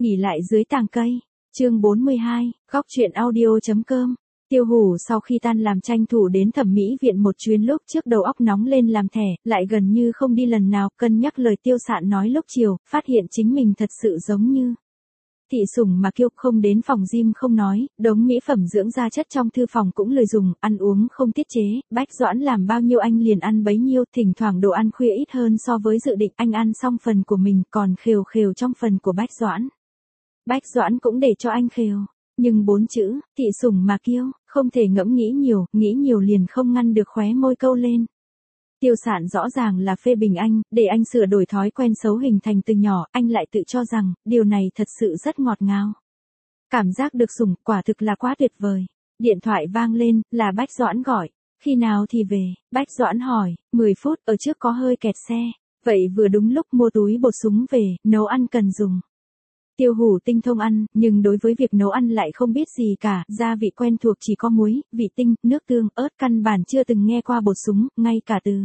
Nghỉ lại dưới tàng cây. Chương 42, góc truyện audio.com. Tiêu Hủ sau khi tan làm tranh thủ đến thẩm mỹ viện một chuyến, lúc trước đầu óc nóng lên làm thẻ, lại gần như không đi lần nào, cân nhắc lời Tiêu Sạn nói lúc chiều, phát hiện chính mình thật sự giống như thị sủng mà kiêu, không đến phòng gym không nói, đống mỹ phẩm dưỡng da chất trong thư phòng cũng lười dùng, ăn uống không tiết chế, Bách Doãn làm bao nhiêu anh liền ăn bấy nhiêu, thỉnh thoảng đồ ăn khuya ít hơn so với dự định, anh ăn xong phần của mình còn khều khều trong phần của Bách Doãn. Bách Doãn cũng để cho anh khều, nhưng 4 chữ, thị sủng mà kiêu, không thể nghĩ nhiều liền không ngăn được khóe môi câu lên. Tiêu Sạn rõ ràng là phê bình anh, để anh sửa đổi thói quen xấu hình thành từ nhỏ, anh lại tự cho rằng, điều này thật sự rất ngọt ngào. Cảm giác được sủng, quả thực là quá tuyệt vời. Điện thoại vang lên, là Bách Doãn gọi. Khi nào thì về? Bách Doãn hỏi, 10 phút, ở trước có hơi kẹt xe. Vậy vừa đúng lúc mua túi bột súng về, nấu ăn cần dùng. Tiêu Hủ tinh thông ăn, nhưng đối với việc nấu ăn lại không biết gì cả, gia vị quen thuộc chỉ có muối, vị tinh, nước tương, ớt, căn bản chưa từng nghe qua bột súng, ngay cả từ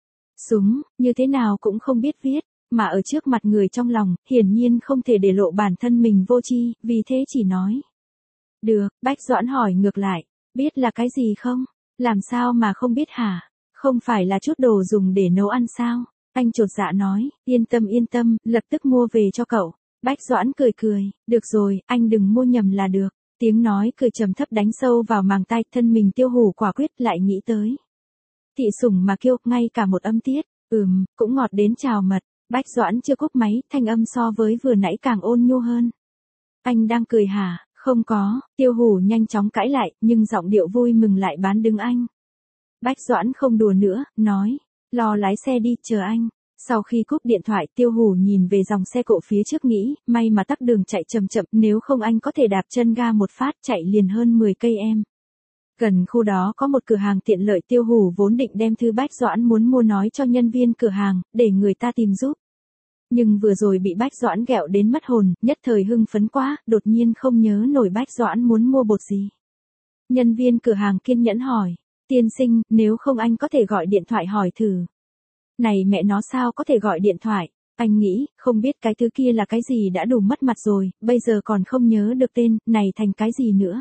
súng, như thế nào cũng không biết viết, mà ở trước mặt người trong lòng, hiển nhiên không thể để lộ bản thân mình vô tri, vì thế chỉ nói. Được, Bách Doãn hỏi ngược lại, biết là cái gì không? Làm sao mà không biết hả? Không phải là chút đồ dùng để nấu ăn sao? Anh chột dạ nói, yên tâm, lập tức mua về cho cậu. Bách Doãn cười, được rồi, anh đừng mua nhầm là được. Tiếng nói cười trầm thấp đánh sâu vào màng tai, thân mình Tiêu Hủ quả quyết lại nghĩ tới. Thị sủng mà kiêu, ngay cả một âm tiết, cũng ngọt đến trào mật. Bách Doãn chưa cúp máy, thanh âm so với vừa nãy càng ôn nhu hơn. Anh đang cười hả? Không có, Tiêu Hủ nhanh chóng cãi lại, nhưng giọng điệu vui mừng lại bán đứng anh. Bách Doãn không đùa nữa, nói, lo lái xe đi, chờ anh. Sau khi cúp điện thoại, Tiêu Hủ nhìn về dòng xe cộ phía trước nghĩ, may mà tắc đường chạy chậm, nếu không anh có thể đạp chân ga một phát chạy liền hơn 10 cây em. Gần khu đó có một cửa hàng tiện lợi, Tiêu Hủ vốn định đem thư Bách Doãn muốn mua nói cho nhân viên cửa hàng, để người ta tìm giúp. Nhưng vừa rồi bị Bách Doãn ghẹo đến mất hồn, nhất thời hưng phấn quá, đột nhiên không nhớ nổi Bách Doãn muốn mua bột gì. Nhân viên cửa hàng kiên nhẫn hỏi, tiên sinh, nếu không anh có thể gọi điện thoại hỏi thử. Này mẹ nó, sao có thể gọi điện thoại? Anh nghĩ, không biết cái thứ kia là cái gì đã đủ mất mặt rồi, bây giờ còn không nhớ được tên, này thành cái gì nữa?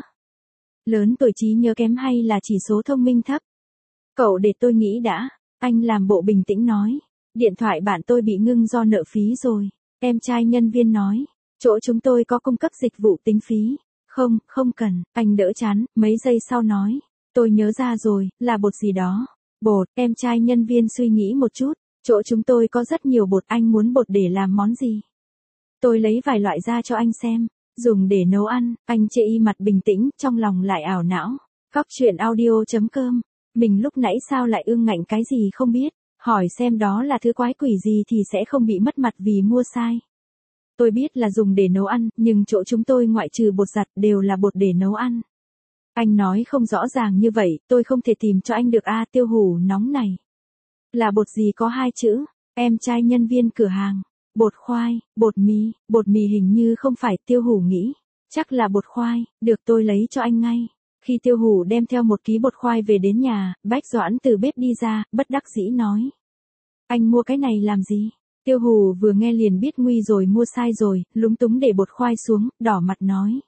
Lớn tuổi trí nhớ kém hay là chỉ số thông minh thấp? Cậu để tôi nghĩ đã. Anh làm bộ bình tĩnh nói. Điện thoại bạn tôi bị ngưng do nợ phí rồi. Em trai nhân viên nói. Chỗ chúng tôi có cung cấp dịch vụ tính phí. Không cần. Anh đỡ chán, mấy giây sau nói. Tôi nhớ ra rồi, là bột gì đó. Bột, em trai nhân viên suy nghĩ một chút. Chỗ chúng tôi có rất nhiều bột, anh muốn bột để làm món gì? Tôi lấy vài loại ra cho anh xem. Dùng để nấu ăn, anh chê y mặt bình tĩnh, trong lòng lại ảo não. Góc truyện audio.com. Mình lúc nãy sao lại ương ngạnh cái gì không biết, hỏi xem đó là thứ quái quỷ gì thì sẽ không bị mất mặt vì mua sai. Tôi biết là dùng để nấu ăn, nhưng chỗ chúng tôi ngoại trừ bột giặt đều là bột để nấu ăn. Anh nói không rõ ràng như vậy, tôi không thể tìm cho anh được a. Tiêu Hủ nóng này. Là bột gì có 2 chữ, em trai nhân viên cửa hàng. Bột khoai, bột mì hình như không phải, Tiêu Hủ nghĩ. Chắc là bột khoai, được tôi lấy cho anh ngay. Khi Tiêu Hủ đem theo 1 ký bột khoai về đến nhà, Bách Doãn từ bếp đi ra, bất đắc dĩ nói. Anh mua cái này làm gì? Tiêu Hủ vừa nghe liền biết nguy rồi, mua sai rồi, lúng túng để bột khoai xuống, đỏ mặt nói.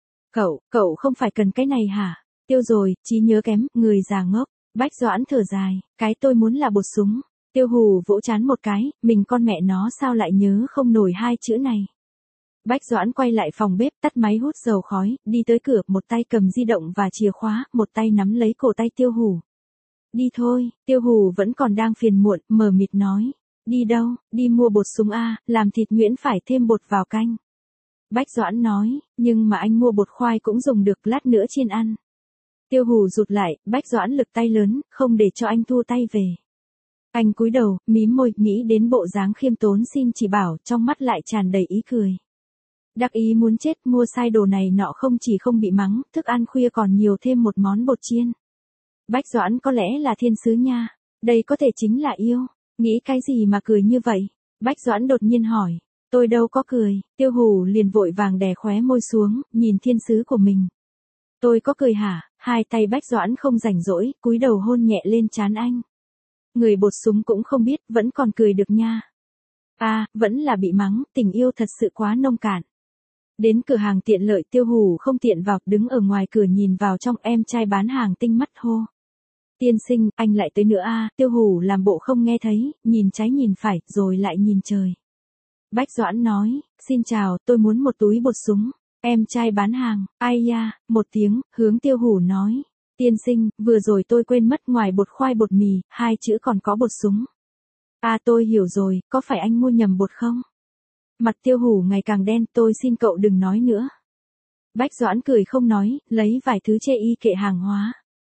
Cậu không phải cần cái này hả? Tiêu rồi, trí nhớ kém, người già ngốc. Bách Doãn thở dài, cái tôi muốn là bột súng. Tiêu Hủ vỗ trán một cái, mình con mẹ nó sao lại nhớ không nổi 2 chữ này. Bách Doãn quay lại phòng bếp, tắt máy hút dầu khói, đi tới cửa, một tay cầm di động và chìa khóa, một tay nắm lấy cổ tay Tiêu Hủ. Đi thôi, Tiêu Hủ vẫn còn đang phiền muộn, mờ mịt nói. Đi đâu? Đi mua bột súng a, làm thịt nhuyễn phải thêm bột vào canh. Bách Doãn nói, nhưng mà anh mua bột khoai cũng dùng được, lát nữa chiên ăn. Tiêu Hủ rụt lại, Bách Doãn lực tay lớn, không để cho anh thua tay về. Anh cúi đầu, mím môi, nghĩ đến bộ dáng khiêm tốn xin chỉ bảo, trong mắt lại tràn đầy ý cười. Đắc ý muốn chết, mua sai đồ này nọ không chỉ không bị mắng, thức ăn khuya còn nhiều thêm một món bột chiên. Bách Doãn có lẽ là thiên sứ nha, đây có thể chính là yêu, nghĩ cái gì mà cười như vậy? Bách Doãn đột nhiên hỏi, tôi đâu có cười, Tiêu Hủ liền vội vàng đè khóe môi xuống, nhìn thiên sứ của mình. Tôi có cười hả? Hai tay Bách Doãn không rảnh rỗi, cúi đầu hôn nhẹ lên trán anh. Người bột súng cũng không biết, vẫn còn cười được nha. À, vẫn là bị mắng, tình yêu thật sự quá nông cạn. Đến cửa hàng tiện lợi Tiêu Hủ không tiện vào, đứng ở ngoài cửa nhìn vào trong, em trai bán hàng tinh mắt hô. Tiên sinh, anh lại tới nữa à? Tiêu Hủ làm bộ không nghe thấy, nhìn trái nhìn phải, rồi lại nhìn trời. Bách Doãn nói, xin chào, tôi muốn một túi bột súng. Em trai bán hàng, ai ya, một tiếng, hướng Tiêu Hủ nói. Tiên sinh, vừa rồi tôi quên mất ngoài bột khoai bột mì, 2 chữ còn có bột súng. À tôi hiểu rồi, có phải anh mua nhầm bột không? Mặt Tiêu Hủ ngày càng đen, tôi xin cậu đừng nói nữa. Bách Doãn cười không nói, lấy vài thứ chê y kệ hàng hóa.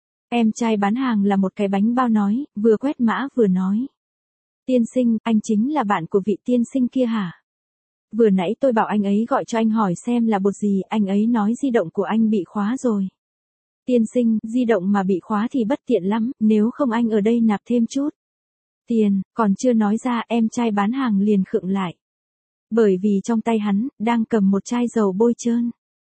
Em trai bán hàng là một cái bánh bao nói, vừa quét mã vừa nói. Tiên sinh, anh chính là bạn của vị tiên sinh kia hả? Vừa nãy tôi bảo anh ấy gọi cho anh hỏi xem là bột gì, anh ấy nói di động của anh bị khóa rồi. Tiên sinh, di động mà bị khóa thì bất tiện lắm, nếu không anh ở đây nạp thêm chút tiền, còn chưa nói ra em trai bán hàng liền khựng lại. Bởi vì trong tay hắn, đang cầm một chai dầu bôi trơn.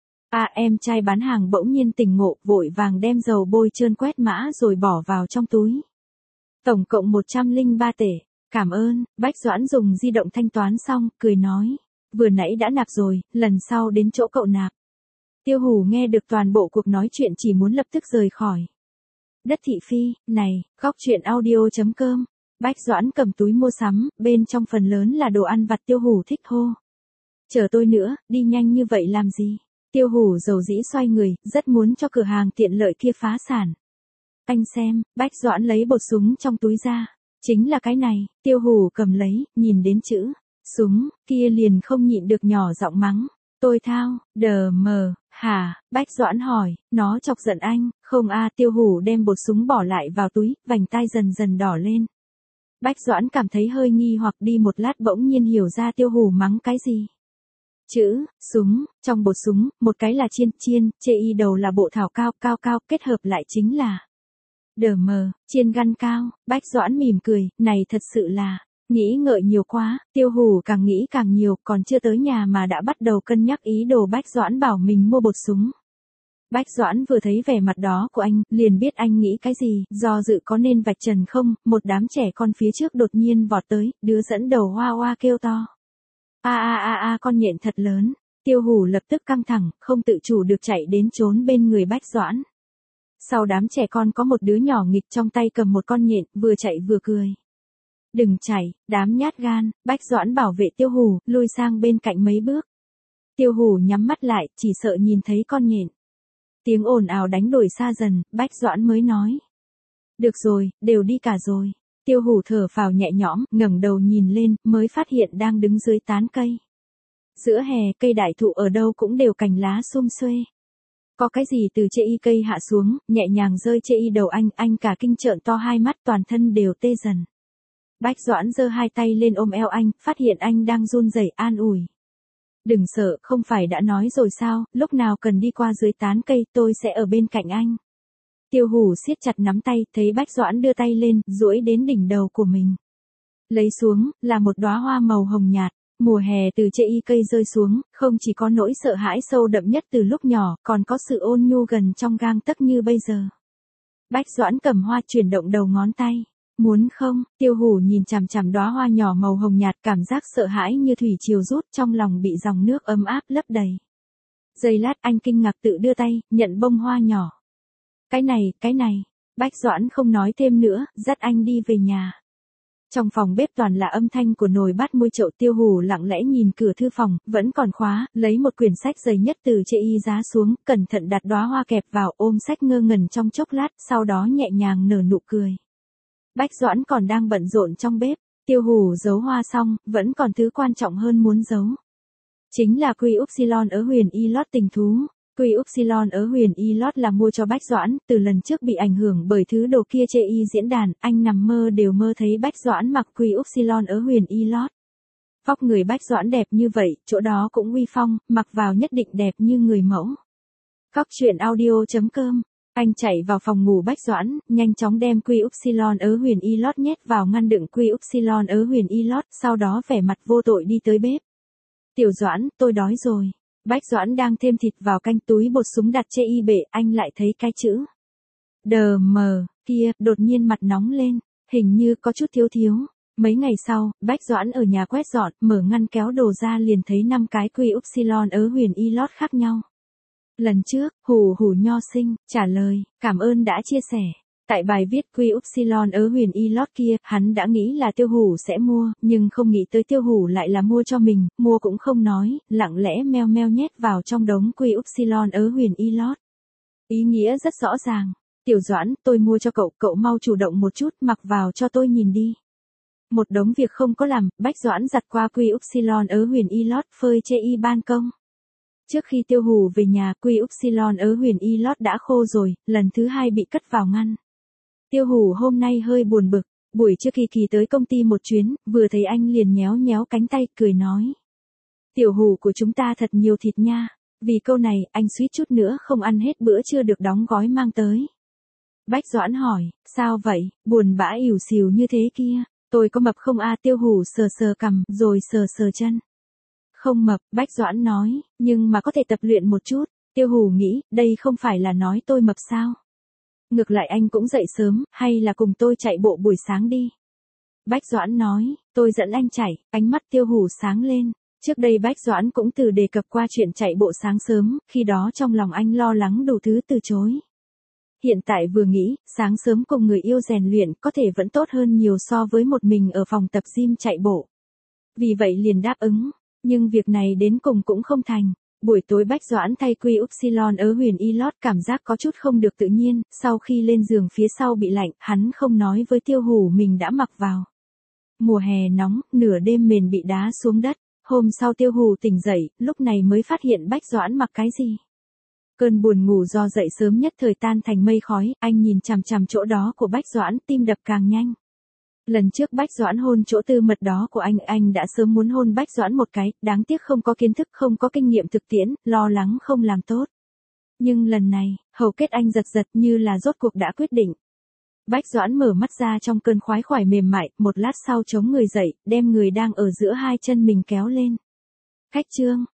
À em trai bán hàng bỗng nhiên tỉnh ngộ, vội vàng đem dầu bôi trơn quét mã rồi bỏ vào trong túi. Tổng cộng 103 tể, cảm ơn, Bách Doãn dùng di động thanh toán xong, cười nói. Vừa nãy đã nạp rồi, lần sau đến chỗ cậu nạp. Tiêu Hủ nghe được toàn bộ cuộc nói chuyện chỉ muốn lập tức rời khỏi. Đất thị phi, này, góc chuyện audio.com. Bách Doãn cầm túi mua sắm, bên trong phần lớn là đồ ăn vặt. Tiêu Hủ thích hô. Chờ tôi nữa, đi nhanh như vậy làm gì? Tiêu Hủ dầu dĩ xoay người, rất muốn cho cửa hàng tiện lợi kia phá sản. Anh xem, Bách Doãn lấy bột súng trong túi ra. Chính là cái này, Tiêu Hủ cầm lấy, nhìn đến chữ súng, kia liền không nhịn được nhỏ giọng mắng. Tôi thao, đờ mờ, hả? Bách Doãn hỏi, nó chọc giận anh, không a? Tiêu Hủ đem bột súng bỏ lại vào túi, vành tai dần dần đỏ lên. Bách Doãn cảm thấy hơi nghi hoặc đi một lát bỗng nhiên hiểu ra Tiêu Hủ mắng cái gì. Chữ súng, trong bột súng, một cái là chiên, chê y đầu là bộ thảo cao, kết hợp lại chính là đờ mờ, chiên gan cao. Bách Doãn mỉm cười, này thật sự là, nghĩ ngợi nhiều quá. Tiêu Hủ càng nghĩ càng nhiều, còn chưa tới nhà mà đã bắt đầu cân nhắc ý đồ Bách Doãn bảo mình mua bột súng. Bách Doãn vừa thấy vẻ mặt đó của anh, liền biết anh nghĩ cái gì, do dự có nên vạch trần không. Một đám trẻ con phía trước đột nhiên vọt tới, đứa dẫn đầu hoa hoa kêu to. Con nhện thật lớn. Tiêu Hủ lập tức căng thẳng, không tự chủ được chạy đến trốn bên người Bách Doãn. Sau đám trẻ con có một đứa nhỏ nghịch trong tay cầm một con nhện, vừa chạy vừa cười. Đừng chạy, đám nhát gan. Bách Doãn bảo vệ Tiêu Hủ, lui sang bên cạnh mấy bước. Tiêu Hủ nhắm mắt lại, chỉ sợ nhìn thấy con nhện. Tiếng ồn ào đánh đổi xa dần, Bách Doãn mới nói. Được rồi, đều đi cả rồi. Tiêu Hủ thở phào nhẹ nhõm, ngẩng đầu nhìn lên, mới phát hiện đang đứng dưới tán cây. Giữa hè, cây đại thụ ở đâu cũng đều cành lá sum xuê. Có cái gì từ chê y cây hạ xuống, nhẹ nhàng rơi chê y đầu anh cả kinh trợn to hai mắt, toàn thân đều tê dần. Bách Doãn giơ hai tay lên ôm eo anh, phát hiện anh đang run rẩy, an ủi. Đừng sợ, không phải đã nói rồi sao, lúc nào cần đi qua dưới tán cây, tôi sẽ ở bên cạnh anh. Tiêu Hủ siết chặt nắm tay, thấy Bách Doãn đưa tay lên, duỗi đến đỉnh đầu của mình. Lấy xuống, là một đóa hoa màu hồng nhạt. Mùa hè từ chê y cây rơi xuống, không chỉ có nỗi sợ hãi sâu đậm nhất từ lúc nhỏ, còn có sự ôn nhu gần trong gang tấc như bây giờ. Bách Doãn cầm hoa chuyển động đầu ngón tay. Muốn không? Tiêu Hủ nhìn chằm chằm đóa hoa nhỏ màu hồng nhạt, cảm giác sợ hãi như thủy triều rút, trong lòng bị dòng nước ấm áp lấp đầy. Giây lát anh kinh ngạc tự đưa tay, nhận bông hoa nhỏ. Cái này. Bách Doãn không nói thêm nữa, dắt anh đi về nhà. Trong phòng bếp toàn là âm thanh của nồi bát môi chậu. Tiêu Hủ lặng lẽ nhìn cửa thư phòng, vẫn còn khóa, lấy một quyển sách dày nhất từ chê y giá xuống, cẩn thận đặt đóa hoa kẹp vào, ôm sách ngơ ngẩn trong chốc lát, sau đó nhẹ nhàng nở nụ cười. Bách Doãn còn đang bận rộn trong bếp, Tiêu Hủ giấu hoa xong, vẫn còn thứ quan trọng hơn muốn giấu. Chính là Quy Upsilon ở Huyền Y Lót tình thú. Quy Upsilon ở Huyền Y Lót là mua cho Bách Doãn, từ lần trước bị ảnh hưởng bởi thứ đồ kia chê y diễn đàn, anh nằm mơ đều mơ thấy Bách Doãn mặc Quy Upsilon ở Huyền Y Lót. Vóc người Bách Doãn đẹp như vậy, chỗ đó cũng uy phong, mặc vào nhất định đẹp như người mẫu. Góc chuyện audio.com. Anh chạy vào phòng ngủ Bách Doãn, nhanh chóng đem Quy Upsilon ở Huyền Y Lót nhét vào ngăn đựng Quy Upsilon ở Huyền Y Lót, sau đó vẻ mặt vô tội đi tới bếp. Tiểu Doãn, tôi đói rồi. Bách Doãn đang thêm thịt vào canh, túi bột súng đặt chê y bệ, anh lại thấy cái chữ đờ mờ kia, đột nhiên mặt nóng lên, hình như có chút thiếu. Mấy ngày sau, Bách Doãn ở nhà quét dọn, mở ngăn kéo đồ ra liền thấy 5 cái quy upsilon ớ huyền y lót khác nhau. Lần trước, Hủ Hủ Nho Sinh trả lời, cảm ơn đã chia sẻ. Tại bài viết quy upsilon ớ huyền y lót kia, hắn đã nghĩ là Tiêu Hủ sẽ mua, nhưng không nghĩ tới Tiêu Hủ lại là mua cho mình, mua cũng không nói, lặng lẽ meo meo nhét vào trong đống quy upsilon ớ huyền y lót. Ý nghĩa rất rõ ràng. Tiểu Doãn, tôi mua cho cậu, cậu mau chủ động một chút, mặc vào cho tôi nhìn đi. Một đống việc không có làm, Bách Doãn giặt qua quy upsilon ớ huyền y lót phơi chê y ban công. Trước khi Tiêu Hủ về nhà, quy upsilon ớ huyền y lót đã khô rồi, lần thứ 2 bị cất vào ngăn. Tiêu Hủ hôm nay hơi buồn bực, buổi trưa Kỳ Kỳ tới công ty một chuyến, vừa thấy anh liền nhéo nhéo cánh tay, cười nói. Tiểu Hủ của chúng ta thật nhiều thịt nha, vì câu này, anh suýt chút nữa không ăn hết bữa trưa được đóng gói mang tới. Bách Doãn hỏi, sao vậy, buồn bã ỉu xìu như thế kia, tôi có mập không a? Tiêu Hủ sờ sờ cằm, rồi sờ sờ chân. Không mập, Bách Doãn nói, nhưng mà có thể tập luyện một chút. Tiêu Hủ nghĩ, đây không phải là nói tôi mập sao? Ngược lại anh cũng dậy sớm, hay là cùng tôi chạy bộ buổi sáng đi. Bách Doãn nói, tôi dẫn anh chạy, ánh mắt Tiêu Hủ sáng lên. Trước đây Bách Doãn cũng từ đề cập qua chuyện chạy bộ sáng sớm, khi đó trong lòng anh lo lắng đủ thứ từ chối. Hiện tại vừa nghĩ, sáng sớm cùng người yêu rèn luyện có thể vẫn tốt hơn nhiều so với một mình ở phòng tập gym chạy bộ. Vì vậy liền đáp ứng, nhưng việc này đến cùng cũng không thành. Buổi tối Bách Doãn thay quy upsilon ớ huyền y lót cảm giác có chút không được tự nhiên, sau khi lên giường phía sau bị lạnh, hắn không nói với Tiêu Hủ mình đã mặc vào. Mùa hè nóng, nửa đêm mền bị đá xuống đất, hôm sau Tiêu Hủ tỉnh dậy, lúc này mới phát hiện Bách Doãn mặc cái gì. Cơn buồn ngủ do dậy sớm nhất thời tan thành mây khói, anh nhìn chằm chằm chỗ đó của Bách Doãn, tim đập càng nhanh. Lần trước Bách Doãn hôn chỗ tư mật đó của anh đã sớm muốn hôn Bách Doãn một cái, đáng tiếc không có kiến thức, không có kinh nghiệm thực tiễn, lo lắng không làm tốt. Nhưng lần này, hầu kết anh giật giật như là rốt cuộc đã quyết định. Bách Doãn mở mắt ra trong cơn khoái khoải mềm mại, một lát sau chống người dậy, đem người đang ở giữa hai chân mình kéo lên. Khách trương,